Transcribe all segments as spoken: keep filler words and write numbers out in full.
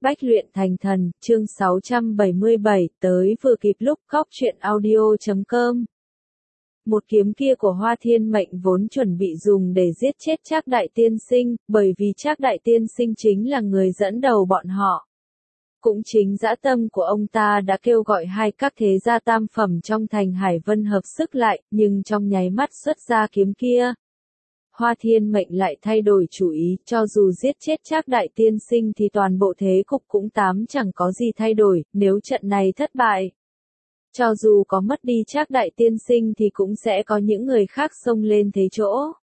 Bách luyện thành thần, chương sáu trăm bảy mươi bảy, tới vừa kịp lúc. Cóc truyện audio chấm com. Một kiếm kia của Hoa Thiên Mệnh vốn chuẩn bị dùng để giết chết Trác Đại Tiên Sinh, bởi vì Trác Đại Tiên Sinh chính là người dẫn đầu bọn họ. Cũng chính dã tâm của ông ta đã kêu gọi hai các thế gia tam phẩm trong thành Hải Vân hợp sức lại, nhưng trong nháy mắt xuất ra kiếm kia, Hoa Thiên Mệnh lại thay đổi chủ ý, cho dù giết chết Trác Đại Tiên Sinh thì toàn bộ thế cục cũng tám chẳng có gì thay đổi, nếu trận này thất bại. Cho dù có mất đi Trác Đại Tiên Sinh thì cũng sẽ có những người khác xông lên thế chỗ.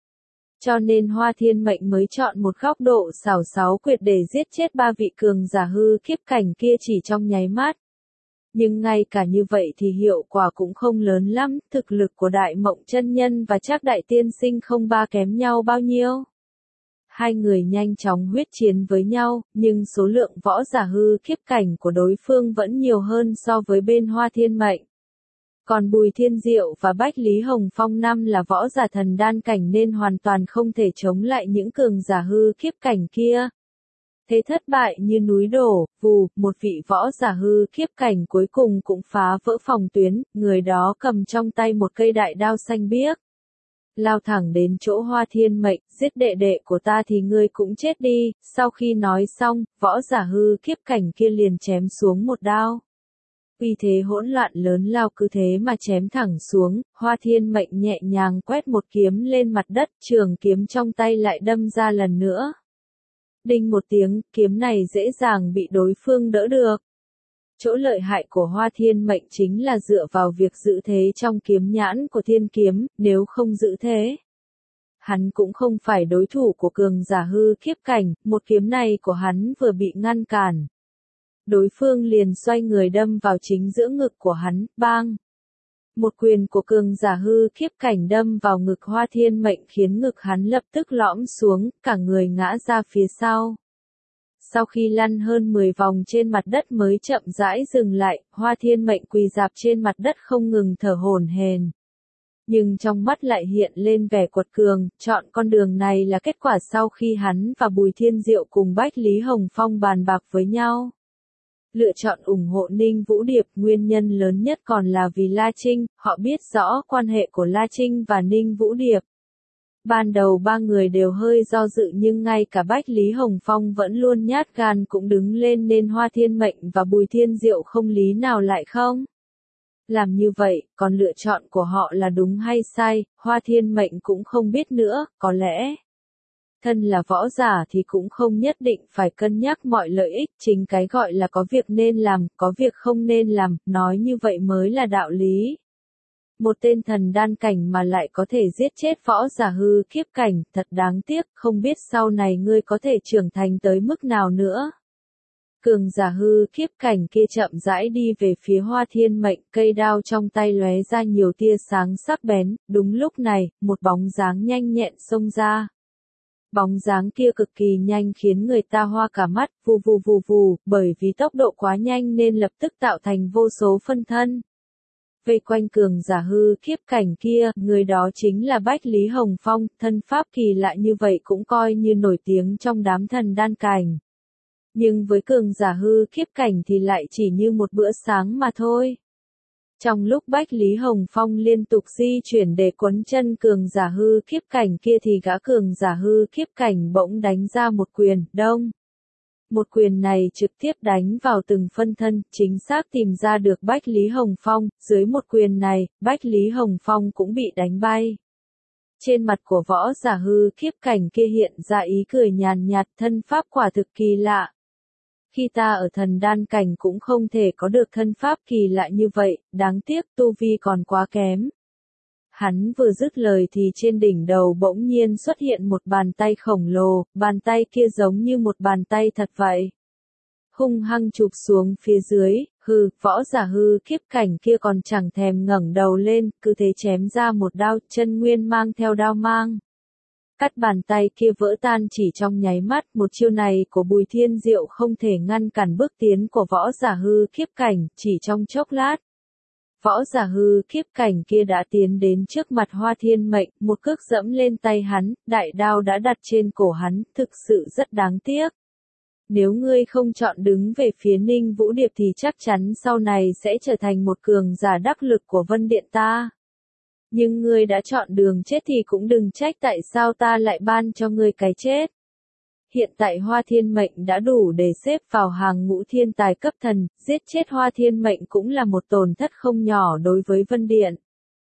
Cho nên Hoa Thiên Mệnh mới chọn một góc độ xảo xáo quyệt để giết chết ba vị cường giả hư khiếp cảnh kia chỉ trong nháy mắt. Nhưng ngay cả như vậy thì hiệu quả cũng không lớn lắm, thực lực của Đại Mộng Chân Nhân và Trác Đại Tiên Sinh không ba kém nhau bao nhiêu. Hai người nhanh chóng huyết chiến với nhau, nhưng số lượng võ giả hư khiếp cảnh của đối phương vẫn nhiều hơn so với bên Hoa Thiên Mệnh. Còn Bùi Thiên Diệu và Bách Lý Hồng Phong năm là võ giả thần đan cảnh nên hoàn toàn không thể chống lại những cường giả hư khiếp cảnh kia. Thế thất bại như núi đổ, vù, một vị võ giả hư khiếp cảnh cuối cùng cũng phá vỡ phòng tuyến, người đó cầm trong tay một cây đại đao xanh biếc. Lao thẳng đến chỗ Hoa Thiên Mệnh, giết đệ đệ của ta thì ngươi cũng chết đi, sau khi nói xong, võ giả hư khiếp cảnh kia liền chém xuống một đao. Uy thế hỗn loạn lớn lao cứ thế mà chém thẳng xuống, Hoa Thiên Mệnh nhẹ nhàng quét một kiếm lên mặt đất, trường kiếm trong tay lại đâm ra lần nữa. Đinh một tiếng, kiếm này dễ dàng bị đối phương đỡ được. Chỗ lợi hại của Hoa Thiên Mệnh chính là dựa vào việc giữ thế trong kiếm nhãn của thiên kiếm, nếu không giữ thế, hắn cũng không phải đối thủ của cường giả hư khiếp cảnh, một kiếm này của hắn vừa bị ngăn cản. Đối phương liền xoay người đâm vào chính giữa ngực của hắn, bang. Một quyền của cường giả hư khiếp cảnh đâm vào ngực Hoa Thiên Mệnh khiến ngực hắn lập tức lõm xuống, cả người ngã ra phía sau. Sau khi lăn hơn mười vòng trên mặt đất mới chậm rãi dừng lại, Hoa Thiên Mệnh quỳ rạp trên mặt đất không ngừng thở hổn hển. Nhưng trong mắt lại hiện lên vẻ quật cường, chọn con đường này là kết quả sau khi hắn và Bùi Thiên Diệu cùng Bách Lý Hồng Phong bàn bạc với nhau. Lựa chọn ủng hộ Ninh Vũ Điệp, nguyên nhân lớn nhất còn là vì La Trinh, họ biết rõ quan hệ của La Trinh và Ninh Vũ Điệp. Ban đầu ba người đều hơi do dự nhưng ngay cả Bách Lý Hồng Phong vẫn luôn nhát gan cũng đứng lên nên Hoa Thiên Mệnh và Bùi Thiên Diệu không lý nào lại không. Làm như vậy, còn lựa chọn của họ là đúng hay sai, Hoa Thiên Mệnh cũng không biết nữa, có lẽ. Thân là võ giả thì cũng không nhất định phải cân nhắc mọi lợi ích, chính cái gọi là có việc nên làm, có việc không nên làm, nói như vậy mới là đạo lý. Một tên thần đan cảnh mà lại có thể giết chết võ giả hư khiếp cảnh, thật đáng tiếc, không biết sau này ngươi có thể trưởng thành tới mức nào nữa. Cường giả hư khiếp cảnh kia chậm rãi đi về phía Hoa Thiên Mệnh, cây đao trong tay lóe ra nhiều tia sáng sắc bén, đúng lúc này, một bóng dáng nhanh nhẹn xông ra. Bóng dáng kia cực kỳ nhanh khiến người ta hoa cả mắt, vù vù vù vù, bởi vì tốc độ quá nhanh nên lập tức tạo thành vô số phân thân. Vây quanh cường giả hư khiếp cảnh kia, người đó chính là Bách Lý Hồng Phong, thân pháp kỳ lạ như vậy cũng coi như nổi tiếng trong đám thần đan cảnh. Nhưng với cường giả hư khiếp cảnh thì lại chỉ như một bữa sáng mà thôi. Trong lúc Bách Lý Hồng Phong liên tục di chuyển để quấn chân cường giả hư khiếp cảnh kia thì gã cường giả hư khiếp cảnh bỗng đánh ra một quyền, đông. Một quyền này trực tiếp đánh vào từng phân thân, chính xác tìm ra được Bách Lý Hồng Phong, dưới một quyền này, Bách Lý Hồng Phong cũng bị đánh bay. Trên mặt của võ giả hư khiếp cảnh kia hiện ra ý cười nhàn nhạt, thân pháp quả thực kỳ lạ. Khi ta ở thần đan cảnh cũng không thể có được thân pháp kỳ lạ như vậy, đáng tiếc tu vi còn quá kém. Hắn vừa dứt lời thì trên đỉnh đầu bỗng nhiên xuất hiện một bàn tay khổng lồ, bàn tay kia giống như một bàn tay thật vậy. Hung hăng chụp xuống phía dưới, hư, võ giả hư khiếp cảnh kia còn chẳng thèm ngẩng đầu lên, cứ thế chém ra một đao, chân nguyên mang theo đao mang. Cắt bàn tay kia vỡ tan chỉ trong nháy mắt, một chiêu này của Bùi Thiên Diệu không thể ngăn cản bước tiến của võ giả hư khiếp cảnh, chỉ trong chốc lát. Võ giả hư khiếp cảnh kia đã tiến đến trước mặt Hoa Thiên Mệnh, một cước dẫm lên tay hắn, đại đao đã đặt trên cổ hắn, thực sự rất đáng tiếc. Nếu ngươi không chọn đứng về phía Ninh Vũ Điệp thì chắc chắn sau này sẽ trở thành một cường giả đắc lực của Vân Điện ta. Nhưng ngươi đã chọn đường chết thì cũng đừng trách tại sao ta lại ban cho ngươi cái chết. Hiện tại Hoa Thiên Mệnh đã đủ để xếp vào hàng ngũ thiên tài cấp thần, giết chết Hoa Thiên Mệnh cũng là một tổn thất không nhỏ đối với Vân Điện.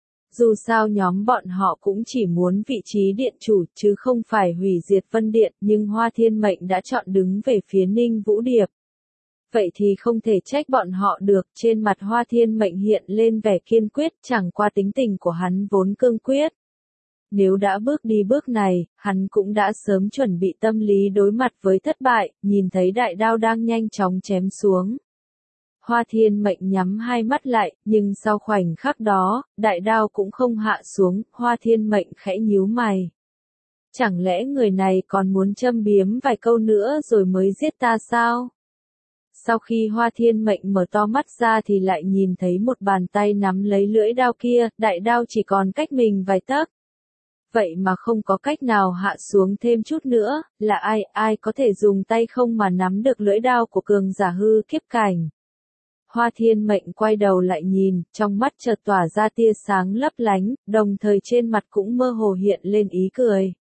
Dù sao nhóm bọn họ cũng chỉ muốn vị trí điện chủ chứ không phải hủy diệt Vân Điện, nhưng Hoa Thiên Mệnh đã chọn đứng về phía Ninh Vũ Điệp. Vậy thì không thể trách bọn họ được, trên mặt Hoa Thiên Mệnh hiện lên vẻ kiên quyết, chẳng qua tính tình của hắn vốn cương quyết. Nếu đã bước đi bước này, hắn cũng đã sớm chuẩn bị tâm lý đối mặt với thất bại, nhìn thấy đại đao đang nhanh chóng chém xuống. Hoa Thiên Mệnh nhắm hai mắt lại, nhưng sau khoảnh khắc đó, đại đao cũng không hạ xuống, Hoa Thiên Mệnh khẽ nhíu mày. Chẳng lẽ người này còn muốn châm biếm vài câu nữa rồi mới giết ta sao? Sau khi Hoa Thiên Mệnh mở to mắt ra thì lại nhìn thấy một bàn tay nắm lấy lưỡi đao kia, đại đao chỉ còn cách mình vài tấc. Vậy mà không có cách nào hạ xuống thêm chút nữa, là ai, ai có thể dùng tay không mà nắm được lưỡi đao của cường giả hư kiếp cảnh. Hoa Thiên Mệnh quay đầu lại nhìn, trong mắt chợt tỏa ra tia sáng lấp lánh, đồng thời trên mặt cũng mơ hồ hiện lên ý cười.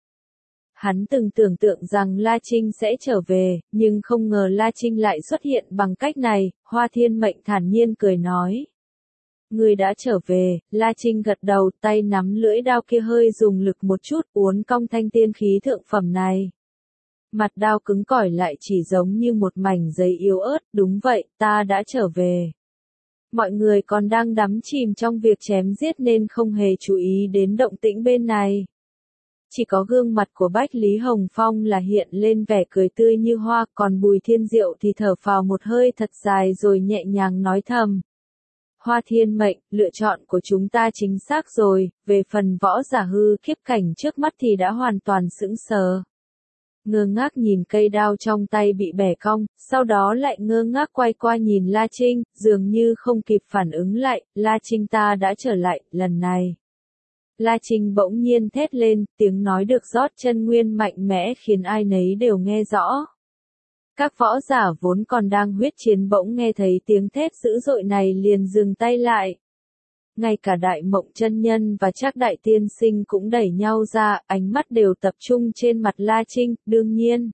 Hắn từng tưởng tượng rằng La Trinh sẽ trở về, nhưng không ngờ La Trinh lại xuất hiện bằng cách này, Hoa Thiên Mệnh thản nhiên cười nói. Người đã trở về, La Trinh gật đầu, tay nắm lưỡi đao kia hơi dùng lực một chút, uốn cong thanh tiên khí thượng phẩm này. Mặt đao cứng cỏi lại chỉ giống như một mảnh giấy yếu ớt, đúng vậy, ta đã trở về. Mọi người còn đang đắm chìm trong việc chém giết nên không hề chú ý đến động tĩnh bên này. Chỉ có gương mặt của Bách Lý Hồng Phong là hiện lên vẻ cười tươi như hoa, còn Bùi Thiên Diệu thì thở phào một hơi thật dài rồi nhẹ nhàng nói thầm. Hoa Thiên Mệnh, lựa chọn của chúng ta chính xác rồi, về phần võ giả hư kiếp cảnh trước mắt thì đã hoàn toàn sững sờ. Ngơ ngác nhìn cây đao trong tay bị bẻ cong, sau đó lại ngơ ngác quay qua nhìn La Trinh, dường như không kịp phản ứng lại, La Trinh ta đã trở lại, lần này. La Trinh bỗng nhiên thét lên, tiếng nói được rót chân nguyên mạnh mẽ khiến ai nấy đều nghe rõ. Các võ giả vốn còn đang huyết chiến bỗng nghe thấy tiếng thét dữ dội này liền dừng tay lại. Ngay cả Đại Mộng chân nhân và Trác Đại Tiên Sinh cũng đẩy nhau ra, ánh mắt đều tập trung trên mặt La Trinh, đương nhiên.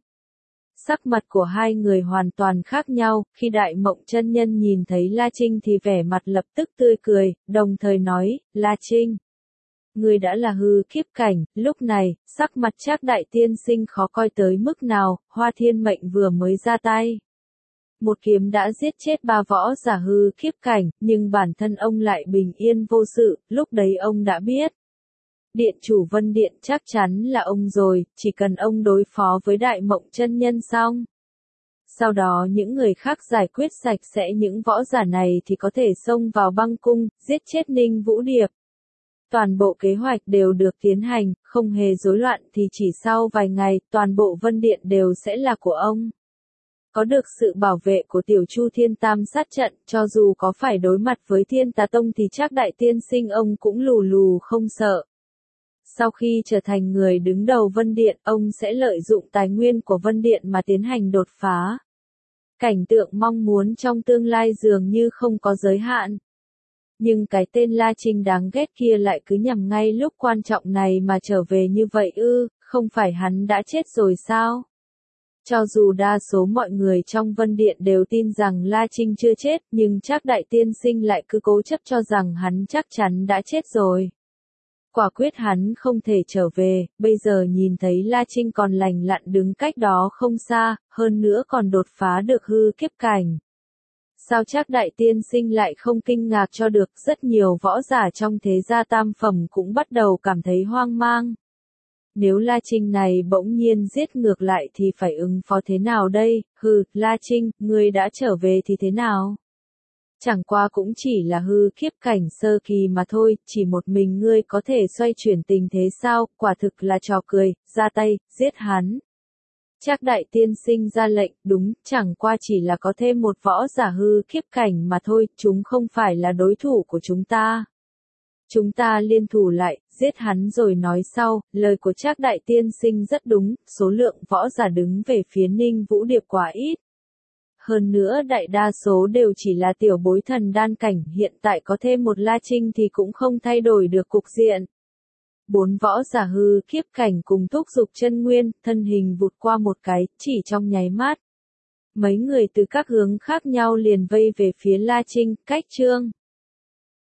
Sắc mặt của hai người hoàn toàn khác nhau, khi Đại Mộng chân nhân nhìn thấy La Trinh thì vẻ mặt lập tức tươi cười, đồng thời nói, La Trinh. Người đã là hư kiếp cảnh, lúc này, sắc mặt Trác Đại Tiên Sinh khó coi tới mức nào, Hoa Thiên Mệnh vừa mới ra tay. Một kiếm đã giết chết ba võ giả hư kiếp cảnh, nhưng bản thân ông lại bình yên vô sự, lúc đấy ông đã biết. Điện chủ Vân Điện chắc chắn là ông rồi, chỉ cần ông đối phó với Đại Mộng chân nhân xong. Sau đó những người khác giải quyết sạch sẽ những võ giả này thì có thể xông vào băng cung, giết chết Ninh Vũ Điệp. Toàn bộ kế hoạch đều được tiến hành, không hề rối loạn thì chỉ sau vài ngày, toàn bộ Vân Điện đều sẽ là của ông. Có được sự bảo vệ của Tiểu Chu Thiên Tam sát trận, cho dù có phải đối mặt với Thiên Tà Tông thì Trác Đại Tiên Sinh ông cũng lù lù không sợ. Sau khi trở thành người đứng đầu Vân Điện, ông sẽ lợi dụng tài nguyên của Vân Điện mà tiến hành đột phá. Cảnh tượng mong muốn trong tương lai dường như không có giới hạn. Nhưng cái tên La Trinh đáng ghét kia lại cứ nhằm ngay lúc quan trọng này mà trở về như vậy ư, không phải hắn đã chết rồi sao? Cho dù đa số mọi người trong Vân Điện đều tin rằng La Trinh chưa chết, nhưng Trác Đại Tiên Sinh lại cứ cố chấp cho rằng hắn chắc chắn đã chết rồi. Quả quyết hắn không thể trở về, bây giờ nhìn thấy La Trinh còn lành lặn đứng cách đó không xa, hơn nữa còn đột phá được hư kiếp cảnh. Sao Trác Đại Tiên Sinh lại không kinh ngạc cho được, rất nhiều võ giả trong thế gia tam phẩm cũng bắt đầu cảm thấy hoang mang. Nếu La Trinh này bỗng nhiên giết ngược lại thì phải ứng phó thế nào đây, hừ, La Trinh, ngươi đã trở về thì thế nào? Chẳng qua cũng chỉ là hư kiếp cảnh sơ kỳ mà thôi, chỉ một mình ngươi có thể xoay chuyển tình thế sao, quả thực là trò cười, ra tay, giết hắn. Trác Đại Tiên Sinh ra lệnh, đúng, chẳng qua chỉ là có thêm một võ giả hư kiếp cảnh mà thôi, chúng không phải là đối thủ của chúng ta. Chúng ta liên thủ lại, giết hắn rồi nói sau, lời của Trác đại tiên sinh rất đúng, số lượng võ giả đứng về phía Ninh Vũ Điệp quá ít. Hơn nữa đại đa số đều chỉ là tiểu bối thần đan cảnh, hiện tại có thêm một La Trinh thì cũng không thay đổi được cục diện. Bốn võ giả hư kiếp cảnh cùng thúc dục chân nguyên, thân hình vụt qua một cái, chỉ trong nháy mắt. Mấy người từ các hướng khác nhau liền vây về phía La Trinh, cách Trương